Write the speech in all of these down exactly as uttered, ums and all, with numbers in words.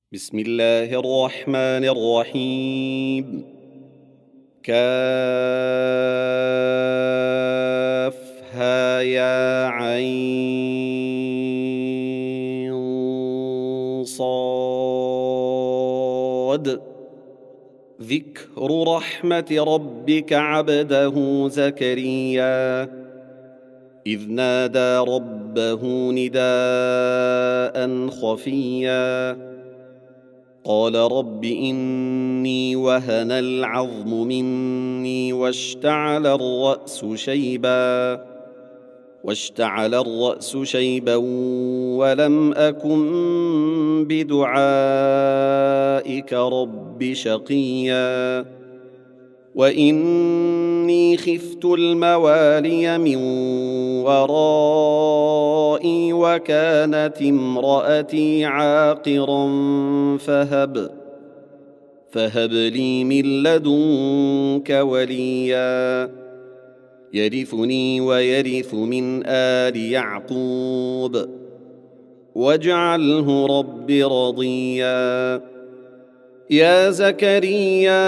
بسم الله الرحمن الرحيم. كافها يا عين صاد. ذكر رحمة ربك عبده زكريا إذ نادى ربه نداء خفيا قال رب إني وهن العظم مني واشتعل الرأس شيبا واشتعل الرأس شيبا ولم أكن بدعائك رب شقيا وإني خفت الموالي من ورائي وكانت امرأتي عاقرا فهب فهب لي من لدنك وليا يرثني ويرث من آل يعقوب واجعله رب رضيا. يا زكريا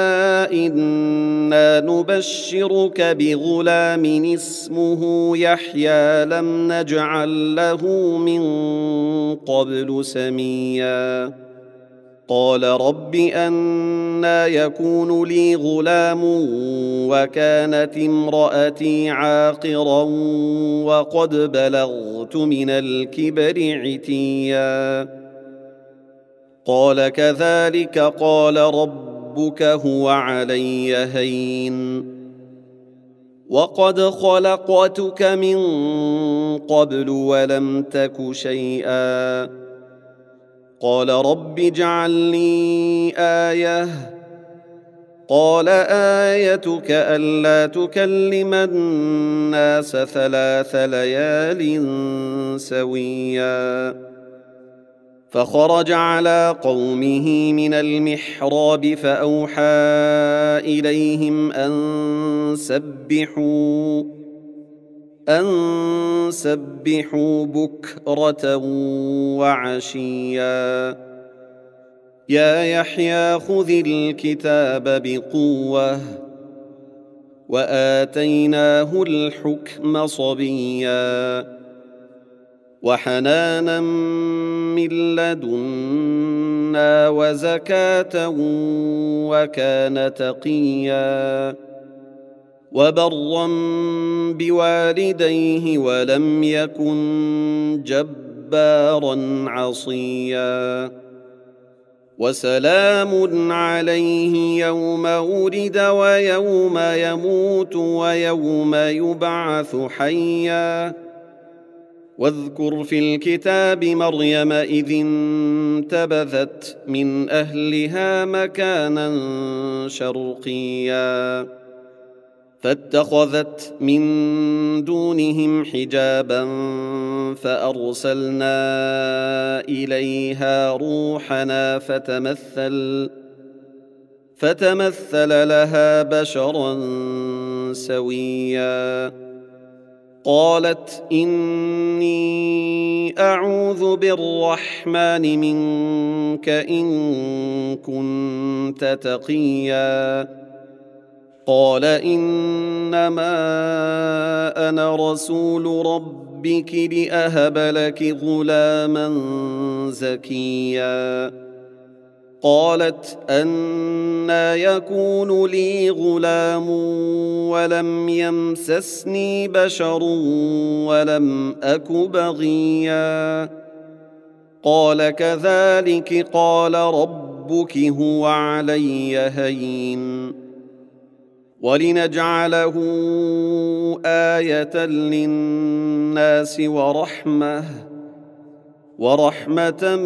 إنا نبشرك بغلام اسمه يحيى لم نجعل له من قبل سميا قال رب أنى يكون لي غلام وكانت امرأتي عاقرا وقد بلغت من الكبر عتيا قال كذلك قال ربك هو علي هين وقد خلقتك من قبل ولم تك شيئا قال رب اجعل لي آية قال آيتك ألا تكلم الناس ثلاث ليال سويا فخرج على قومه من المحراب فأوحى إليهم أن سبحوا أن سبحوا بكرة وعشيا يا يحيى خذ الكتاب بقوة وآتيناه الحكم صبيا وحنانا من لدنا وزكاة وكان تقيا وبرا بوالديه ولم يكن جبارا عصيا وسلام عليه يوم ولد ويوم يموت ويوم يبعث حيا واذكر في الكتاب مريم إذ انتبذت من أهلها مكانا شرقيا فاتخذت من دونهم حجابا فأرسلنا إليها روحنا فتمثل فتمثل لها بشرا سويا قالت إني أعوذ بالرحمن منك إن كنت تقيا قال إنما أنا رسول ربك لأهب لك غلاما زكيا قالت أنى يكون لي غلام ولم يمسسني بشر ولم أك بغيا قال كذلك قال ربك هو علي هين ولنجعله آية للناس ورحمة ورحمة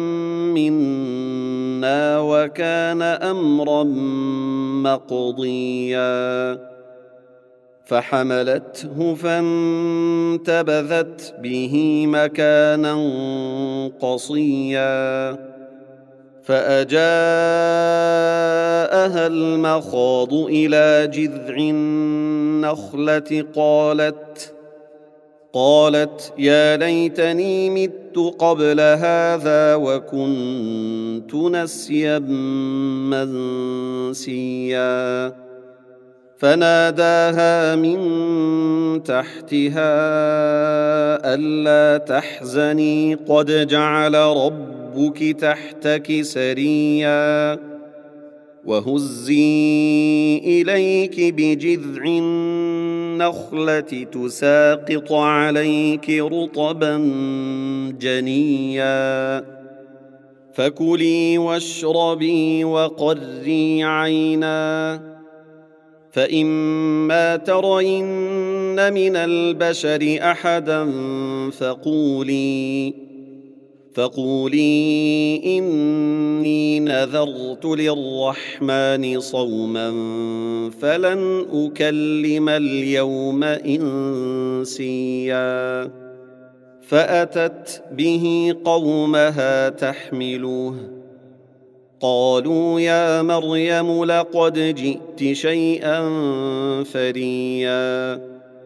منا وكان أمرا مقضيا فحملته فانتبذت به مكانا قصيا فأجاءها المخاض إلى جذع النخلة قالت قالت يا ليتني مت قبل هذا وكنت نسيا منسيا فناداها من تحتها ألا تحزني قد جعل ربك تحتك سريا وهزي إليك بجذع النخلة تساقط عليك رطبا جنيا فكلي واشربي وقري عينا فإما ترين من البشر أحدا فقولي فقولي إني نذرت للرحمن صوما فلن أكلم اليوم إنسيا فأتت به قومها تحمله قالوا يا مريم لقد جئت شيئا فريا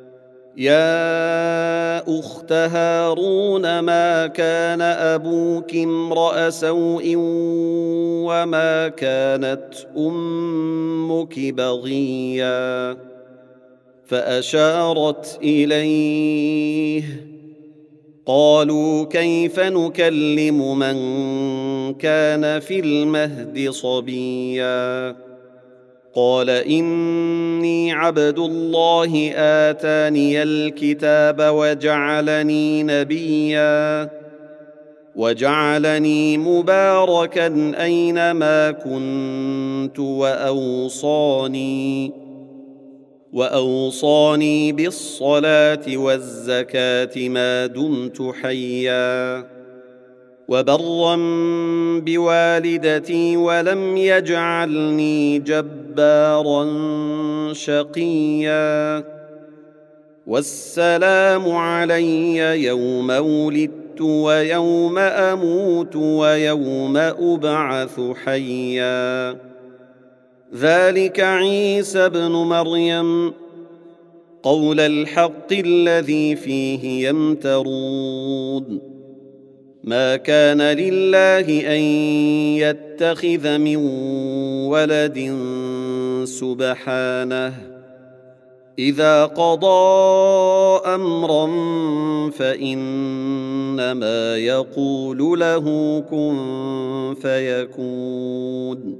يا أخت هارون ما كان أبوك امرأ سوء وما كانت أمك بغيا فأشارت إليه قالوا كيف نكلم من كان في المهد صبيا قال إني عبد الله آتاني الكتاب وجعلني نبيا وجعلني مباركا أينما كنت وأوصاني وأوصاني بالصلاة والزكاة ما دمت حيا وبرا بوالدتي ولم يجعلني جبارا شقيا والسلام علي يوم ولدت ويوم أموت ويوم أبعث حيا ذلك عيسى ابن مريم قول الحق الذي فيه يمترون ما كان لله أن يتخذ من ولد سبحانه إذا قضى أمرا فإنما يقول له كن فيكون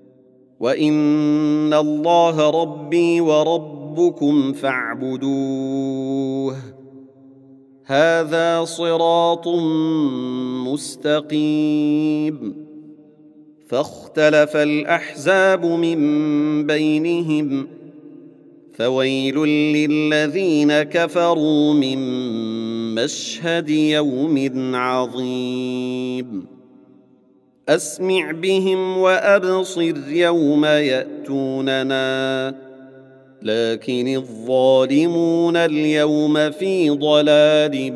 وإن الله ربي وربكم فاعبدوه هذا صراط مستقيم فاختلف الأحزاب من بينهم فويل للذين كفروا من مشهد يوم عظيم أسمع بهم وأبصر يوم يأتوننا لكن الظالمون اليوم في ضلال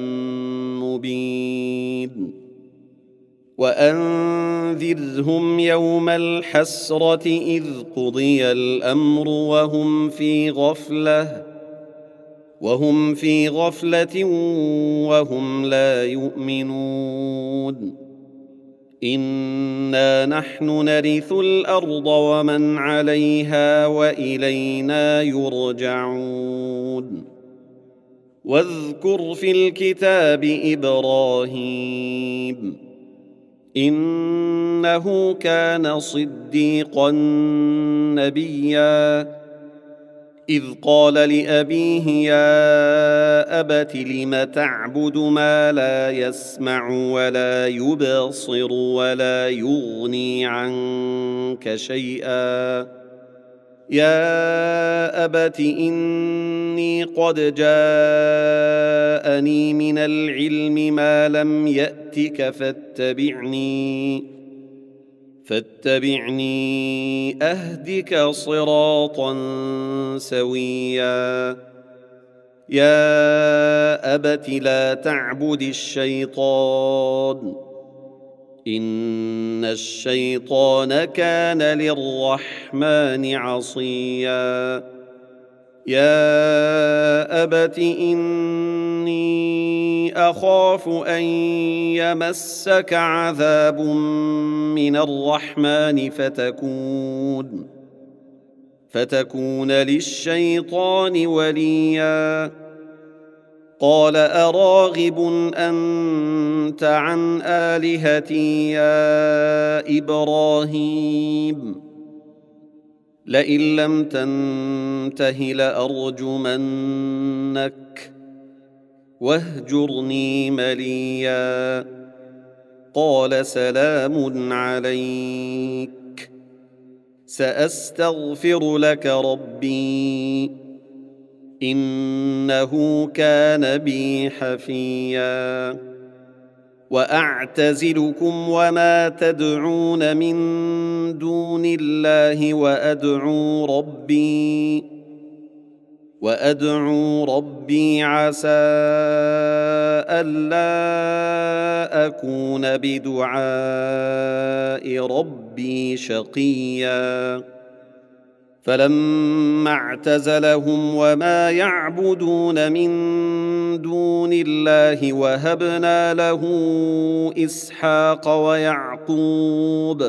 مبين وأنذرهم يوم الحسرة إذ قضي الأمر وهم في غفلة وهم في غفلة وهم لا يؤمنون إنا نحن نرث الأرض ومن عليها وإلينا يرجعون واذكر في الكتاب إبراهيم إنه كان صديقا نبيا إذ قال لأبيه يا أبت لم تعبد ما لا يسمع ولا يبصر ولا يغني عنك شيئا يا أبت إني قد جاءني من العلم ما لم يأتك فاتبعني فاتبعني أهدك صراطا سويا يا أبت لا تعبد الشيطان إن الشيطان كان للرحمن عصيا يا أبت إني أخاف أن يمسك عذاب من الرحمن فتكون فتكون للشيطان وليا. قال أراغب أنت عن آلهتي يا إبراهيم لئن لم تنته لأرجمنك واهجرني مليا. قال سلام عليك سأستغفر لك ربي إنه كان بي حفيا. وأعتزلكم وما تدعون من دون الله وأدعو ربي وأدعو ربي عسى ألا أكون بدعاء ربي شقيا. فلما اعتزلهم وما يعبدون من دون الله وهبنا له إسحاق ويعقوب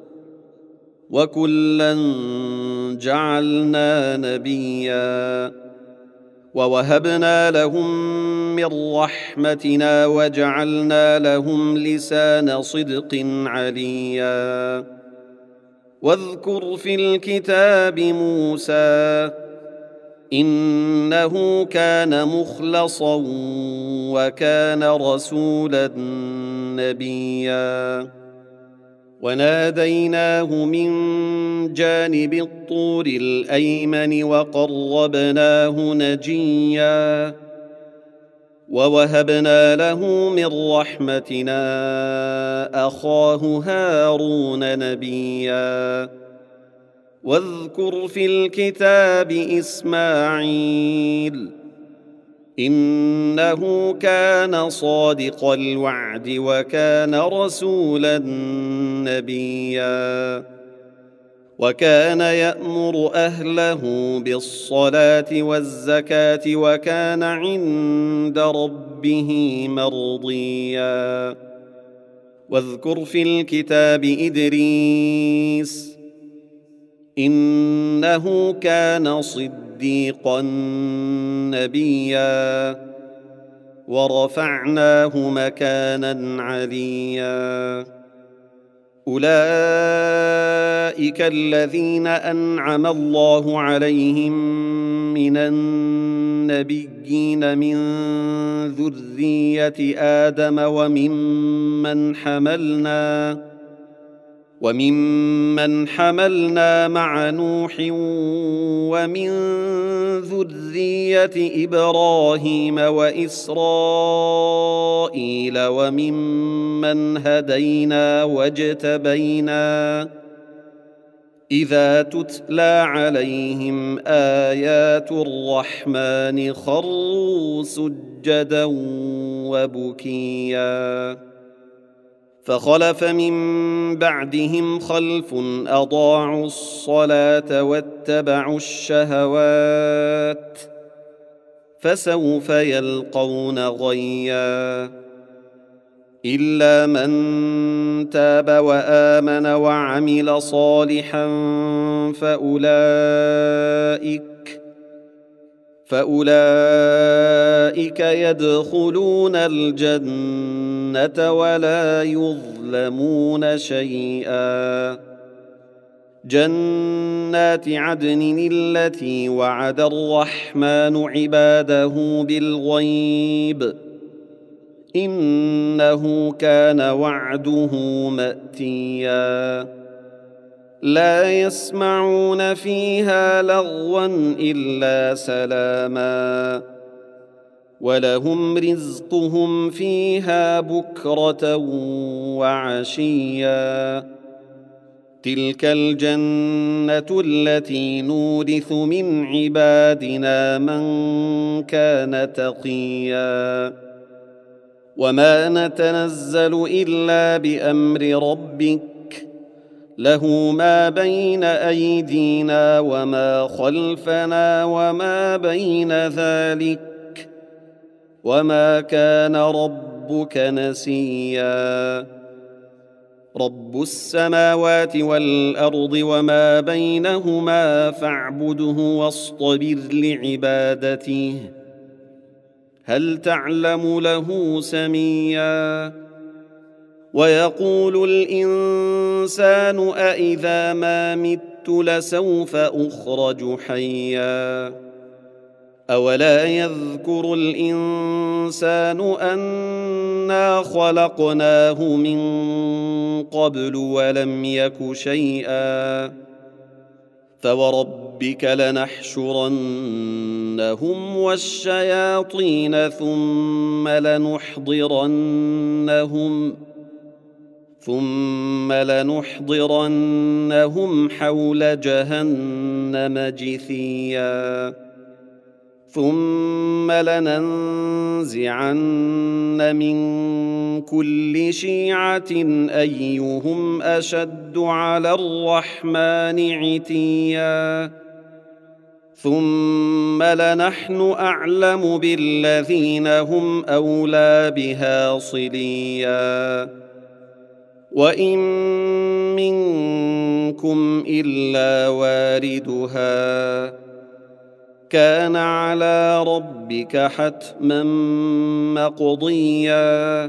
وكلا جعلنا نبيا ووهبنا لهم من رحمتنا وجعلنا لهم لسان صدق عليا. واذكر في الكتاب موسى إنه كان مخلصا وكان رسولا نبيا. وناديناه من جانب الطور الأيمن وقربناه نجيا. ووهبنا له من رحمتنا أخاه هارون نبيا. واذكر في الكتاب إسماعيل إنه كان صادق الوعد وكان رسولا نبيا. وكان يأمر أهله بالصلاة والزكاة وكان عند ربه مرضيا. واذكر في الكتاب إدريس إنه كان صديقا نبيا. ورفعناه مكانا عليا. أولئك الذين أنعم الله عليهم من النبيين من ذرية آدم وممن حملنا وممن حملنا مع نوح ومن ذرية إبراهيم وإسرائيل وممن هدينا واجتبينا إذا تتلى عليهم آيات الرحمن خروا سجدا وبكيا. فخلف من بعدهم خلف أضاعوا الصلاة واتبعوا الشهوات فسوف يلقون غيا. إلا من تاب وآمن وعمل صالحا فأولئك فأولئك يدخلون الجنة ولا يظلمون شيئا. جنات عدن التي وعد الرحمن عباده بالغيب إنه كان وعده مأتيا. لا يسمعون فيها لغوا إلا سلاما ولهم رزقهم فيها بكرة وعشيا. تلك الجنة التي نورث من عبادنا من كان تقيا. وما نتنزل إلا بأمر ربك له ما بين أيدينا وما خلفنا وما بين ذلك وما كان ربك نسيا رب السماوات والأرض وما بينهما فاعبده واصطبر لعبادته هل تعلم له سميا ويقول الإنسان أإذا ما مت لسوف أخرج حيا أولا يذكر الإنسان أنا خلقناه من قبل ولم يك شيئا فوربك لنحشرنهم والشياطين ثم لنحضرنهم ثم لنحضرنهم حول جهنم جثيا ثم لننزعن من كل شيعة أيهم أشد على الرحمن عتيا ثم لنحن أعلم بالذين هم أولى بها صليا وإن منكم إلا واردها كان على ربك حتما مقضيا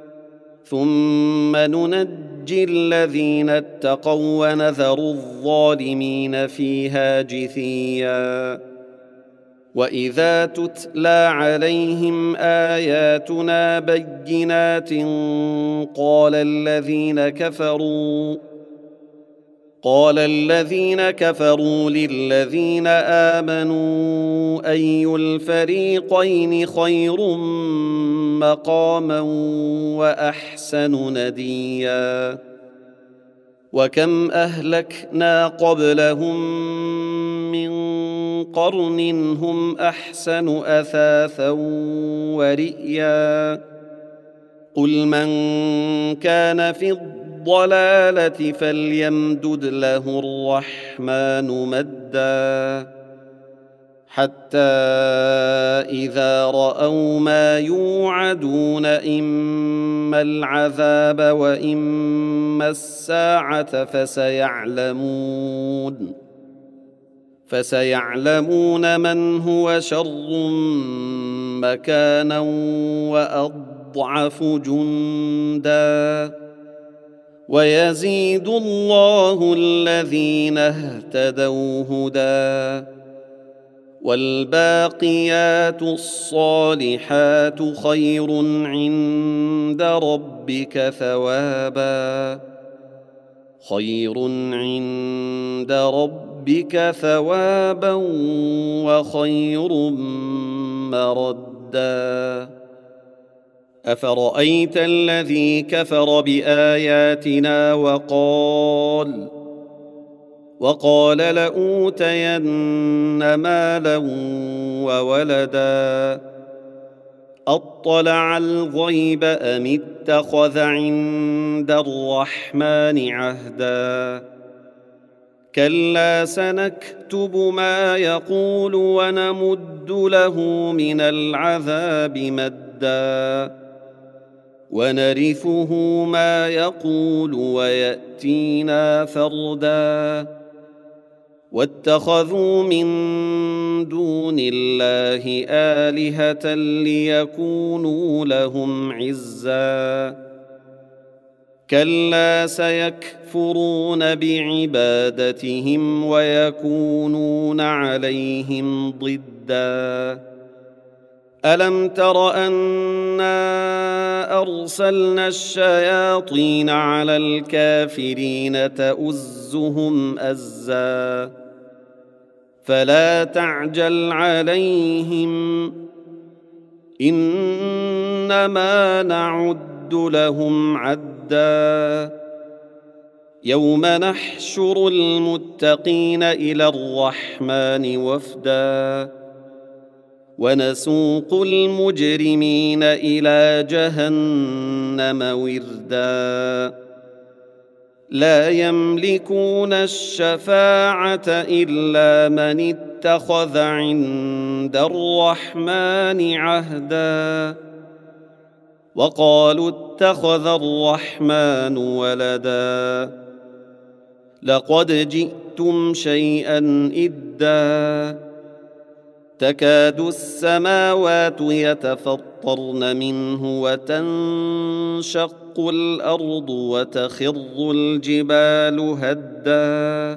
ثم ننجي الذين اتقوا ونذر الظالمين فيها جثيا وإذا تتلى عليهم آياتنا بينات قال الذين كفروا قال الذين كفروا للذين آمنوا أي الفريقين خير مقاما وأحسن نديا وكم أهلكنا قبلهم من قرن هم أحسن أثاثا ورئيا قل من كان في الضلالة فليمدد له الرحمن مدا حتى إذا رأوا ما يوعدون إما العذاب وإما الساعة فسيعلمون فسيعلمون من هو شر مكانا وأضعف جندا ويزيد الله الذين اهتدوا هدى والباقيات الصالحات خير عند ربك ثوابا خير عند ربك ثوابا وخير مردا أفرأيت الذي كفر بآياتنا وقال وقال لأوتين مالا وولدا أطلع الغيب أم اتخذ عند الرحمن عهدا كلا سنكتب ما يقول ونمد له من العذاب مدا ونرثه ما يقول ويأتينا فردا واتخذوا من دون الله آلهة ليكونوا لهم عزا كلا سيكفرون بعبادتهم ويكونون عليهم ضدا ألم تر أنا أرسلنا الشياطين على الكافرين تؤزهم أزا فلا تعجل عليهم إنما نعد لهم عدا يوم نحشر المتقين إلى الرحمن وفدا ونسوق المجرمين إلى جهنم وردا لا يملكون الشفاعة إلا من اتخذ عند الرحمن عهدا وقالوا اتخذ الرحمن ولدا لقد جئتم شيئا إدا تكاد السماوات يتفطرن منه وتنشق الأرض وتخر الجبال هدا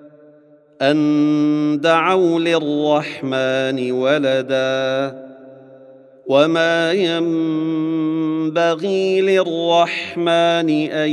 أن دعوا للرحمن ولدا وما ينبغي للرحمن أن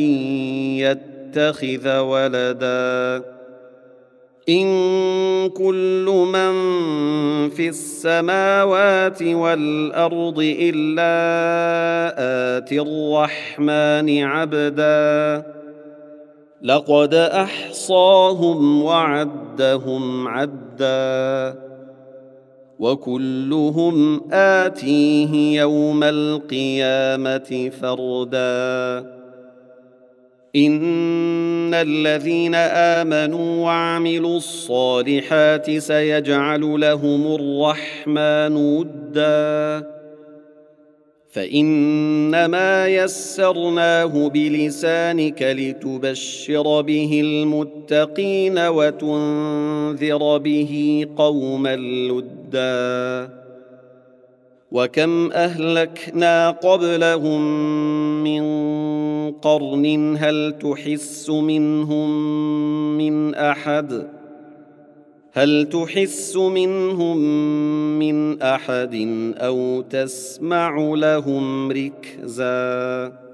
يتخذ ولدا إن كل من في السماوات والأرض إلا آتي الرحمن عبدا لقد أحصاهم وعدهم عدا وكلهم آتيه يوم القيامة فردا إن الذين آمنوا وعملوا الصالحات سيجعل لهم الرحمن ودا فإنما يسرناه بلسانك لتبشر به المتقين وتنذر به قوما لدا وكم أهلكنا قبلهم من قرن هل تحس منهم من أحد هل تحس منهم من أحد أو تسمع لهم ركزا